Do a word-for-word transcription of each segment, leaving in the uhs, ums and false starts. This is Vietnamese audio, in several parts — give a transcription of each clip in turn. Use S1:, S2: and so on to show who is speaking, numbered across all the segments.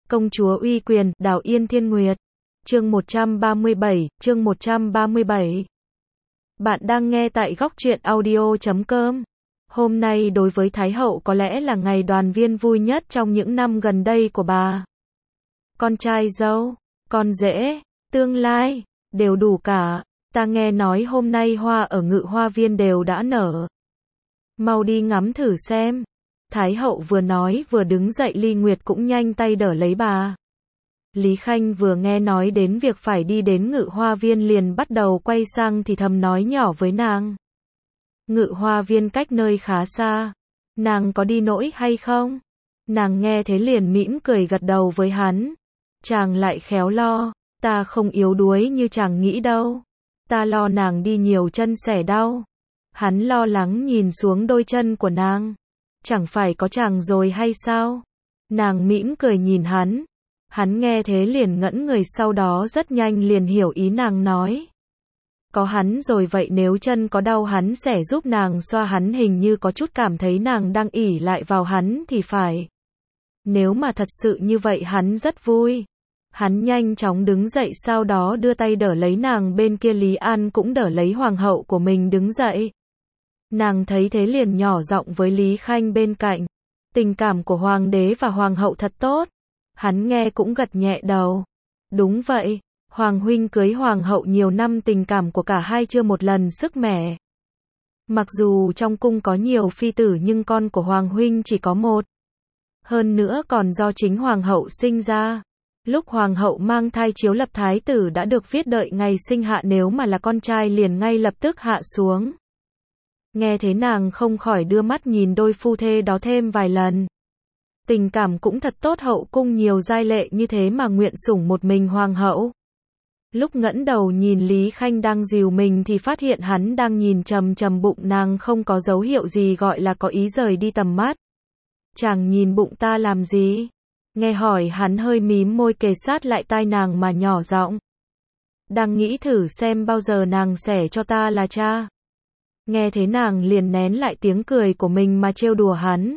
S1: Công chúa uy quyền, Đào Yên Thiên Nguyệt. Chương một trăm ba mươi bảy, chương một trăm ba mươi bảy. Bạn đang nghe tại góc truyện audio chấm com. Hôm nay đối với Thái hậu có lẽ là ngày đoàn viên vui nhất trong những năm gần đây của bà. Con trai dâu, con rể, tương lai, đều đủ cả. Ta nghe nói hôm nay hoa ở Ngự Hoa Viên đều đã nở. Mau đi ngắm thử xem. Thái hậu vừa nói vừa đứng dậy, Ly Nguyệt cũng nhanh tay đỡ lấy bà. Lý Khanh vừa nghe nói đến việc phải đi đến Ngự Hoa Viên liền bắt đầu quay sang thì thầm nói nhỏ với nàng. Ngự Hoa Viên cách nơi khá xa, nàng có đi nổi hay không? Nàng nghe thế liền mỉm cười gật đầu với hắn. Chàng lại khéo lo, ta không yếu đuối như chàng nghĩ đâu. Ta lo nàng đi nhiều chân xẻ đau. Hắn lo lắng nhìn xuống đôi chân của nàng. Chẳng phải có chàng rồi hay sao? Nàng mỉm cười nhìn hắn. Hắn nghe thế liền ngẩn người, sau đó rất nhanh liền hiểu ý nàng nói. Có hắn rồi, vậy nếu chân có đau hắn sẽ giúp nàng xoa. Hắn hình như có chút cảm thấy nàng đang ỷ lại vào hắn thì phải. Nếu mà thật sự như vậy hắn rất vui. Hắn nhanh chóng đứng dậy, sau đó đưa tay đỡ lấy nàng. Bên kia Lý An cũng đỡ lấy hoàng hậu của mình đứng dậy. Nàng thấy thế liền nhỏ giọng với Lý Khanh bên cạnh. Tình cảm của hoàng đế và hoàng hậu thật tốt. Hắn nghe cũng gật nhẹ đầu. Đúng vậy, hoàng huynh cưới hoàng hậu nhiều năm, tình cảm của cả hai chưa một lần sức mẻ. Mặc dù trong cung có nhiều phi tử nhưng con của hoàng huynh chỉ có một. Hơn nữa còn do chính hoàng hậu sinh ra. Lúc hoàng hậu mang thai chiếu lập thái tử đã được viết đợi ngày sinh hạ, nếu mà là con trai liền ngay lập tức hạ xuống. Nghe thế nàng không khỏi đưa mắt nhìn đôi phu thê đó thêm vài lần. Tình cảm cũng thật tốt, hậu cung nhiều giai lệ như thế mà nguyện sủng một mình hoàng hậu. Lúc ngẩng đầu nhìn Lý Khanh đang dìu mình thì phát hiện hắn đang nhìn trầm trầm bụng nàng, không có dấu hiệu gì gọi là có ý rời đi tầm mắt. Chàng nhìn bụng ta làm gì? Nghe hỏi hắn hơi mím môi kề sát lại tai nàng mà nhỏ giọng. Đang nghĩ thử xem bao giờ nàng xẻ cho ta là cha. Nghe thế nàng liền nén lại tiếng cười của mình mà trêu đùa hắn.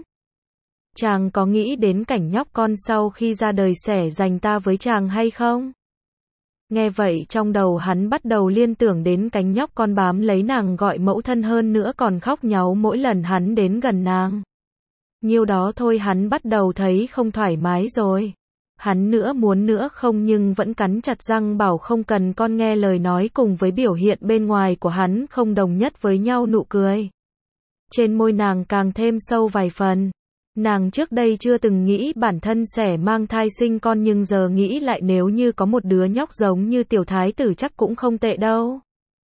S1: Chàng có nghĩ đến cảnh nhóc con sau khi ra đời sẽ dành ta với chàng hay không? Nghe vậy trong đầu hắn bắt đầu liên tưởng đến cánh nhóc con bám lấy nàng gọi mẫu thân, hơn nữa còn khóc nháo mỗi lần hắn đến gần nàng. Nhiêu đó thôi hắn bắt đầu thấy không thoải mái rồi. Hắn nữa muốn nữa không nhưng vẫn cắn chặt răng bảo không cần con. Nghe lời nói cùng với biểu hiện bên ngoài của hắn không đồng nhất với nhau, nụ cười trên môi nàng càng thêm sâu vài phần. Nàng trước đây chưa từng nghĩ bản thân sẽ mang thai sinh con, nhưng giờ nghĩ lại nếu như có một đứa nhóc giống như tiểu thái tử chắc cũng không tệ đâu.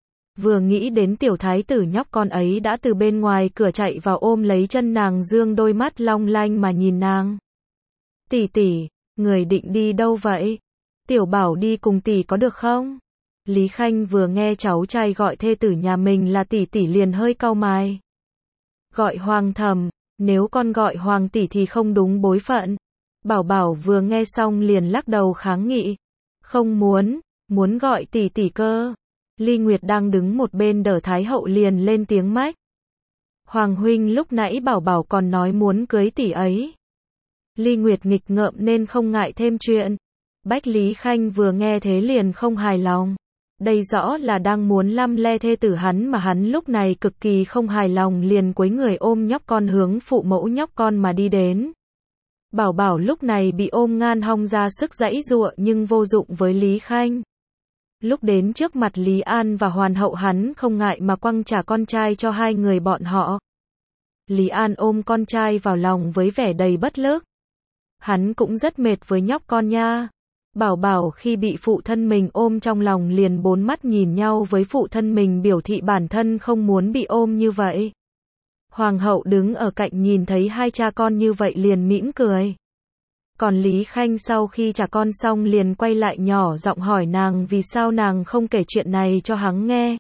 S1: Vừa nghĩ đến tiểu thái tử, nhóc con ấy đã từ bên ngoài cửa chạy vào ôm lấy chân nàng, dương đôi mắt long lanh mà nhìn nàng. Tỷ tỷ, người định đi đâu vậy? Tiểu bảo đi cùng tỷ có được không? Lý Khanh vừa nghe cháu trai gọi thê tử nhà mình là tỷ tỷ liền hơi cau mày. Gọi hoàng thầm, nếu con gọi hoàng tỷ thì không đúng bối phận. Bảo bảo vừa nghe xong liền lắc đầu kháng nghị. Không muốn, muốn gọi tỷ tỷ cơ. Ly Nguyệt đang đứng một bên đỡ Thái hậu liền lên tiếng mách. Hoàng huynh lúc nãy bảo bảo còn nói muốn cưới tỷ ấy. Ly Nguyệt nghịch ngợm nên không ngại thêm chuyện. Bách Lý Khanh vừa nghe thế liền không hài lòng. Đây rõ là đang muốn lăm le thê tử hắn mà hắn lúc này cực kỳ không hài lòng, liền quấy người ôm nhóc con hướng phụ mẫu nhóc con mà đi đến. Bảo bảo lúc này bị ôm ngan hong ra sức giãy giụa nhưng vô dụng với Lý Khanh. Lúc đến trước mặt Lý An và hoàn hậu hắn không ngại mà quăng trả con trai cho hai người bọn họ. Lý An ôm con trai vào lòng với vẻ đầy bất lực. Hắn cũng rất mệt với nhóc con nha. Bảo bảo khi bị phụ thân mình ôm trong lòng liền bốn mắt nhìn nhau với phụ thân mình, biểu thị bản thân không muốn bị ôm như vậy. Hoàng hậu đứng ở cạnh nhìn thấy hai cha con như vậy liền mỉm cười. Còn Lý Khanh sau khi trả con xong liền quay lại nhỏ giọng hỏi nàng vì sao nàng không kể chuyện này cho hắn nghe.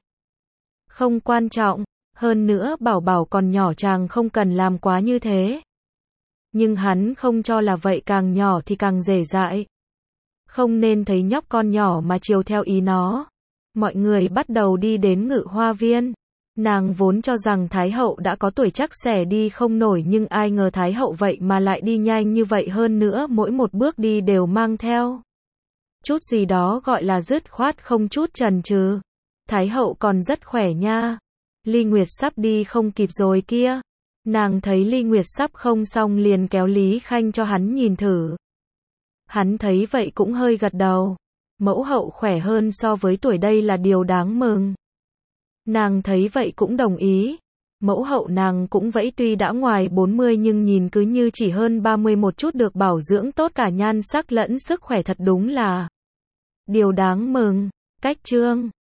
S1: Không quan trọng, hơn nữa bảo bảo còn nhỏ, chàng không cần làm quá như thế. Nhưng hắn không cho là vậy, càng nhỏ thì càng dễ dãi. Không nên thấy nhóc con nhỏ mà chiều theo ý nó. Mọi người bắt đầu đi đến Ngự Hoa Viên. Nàng vốn cho rằng Thái hậu đã có tuổi chắc xẻ đi không nổi, nhưng ai ngờ Thái hậu vậy mà lại đi nhanh như vậy, hơn nữa mỗi một bước đi đều mang theo chút gì đó gọi là dứt khoát, không chút chần chừ. Thái hậu còn rất khỏe nha. Ly Nguyệt sắp đi không kịp rồi kia. Nàng thấy Ly Nguyệt sắp không xong liền kéo Lý Khanh cho hắn nhìn thử. Hắn thấy vậy cũng hơi gật đầu. Mẫu hậu khỏe hơn so với tuổi, đây là điều đáng mừng. Nàng thấy vậy cũng đồng ý. Mẫu hậu nàng cũng vẫy, tuy đã ngoài bốn mươi nhưng nhìn cứ như chỉ hơn ba mươi một chút, được bảo dưỡng tốt cả nhan sắc lẫn sức khỏe, thật đúng là điều đáng mừng. Cách chương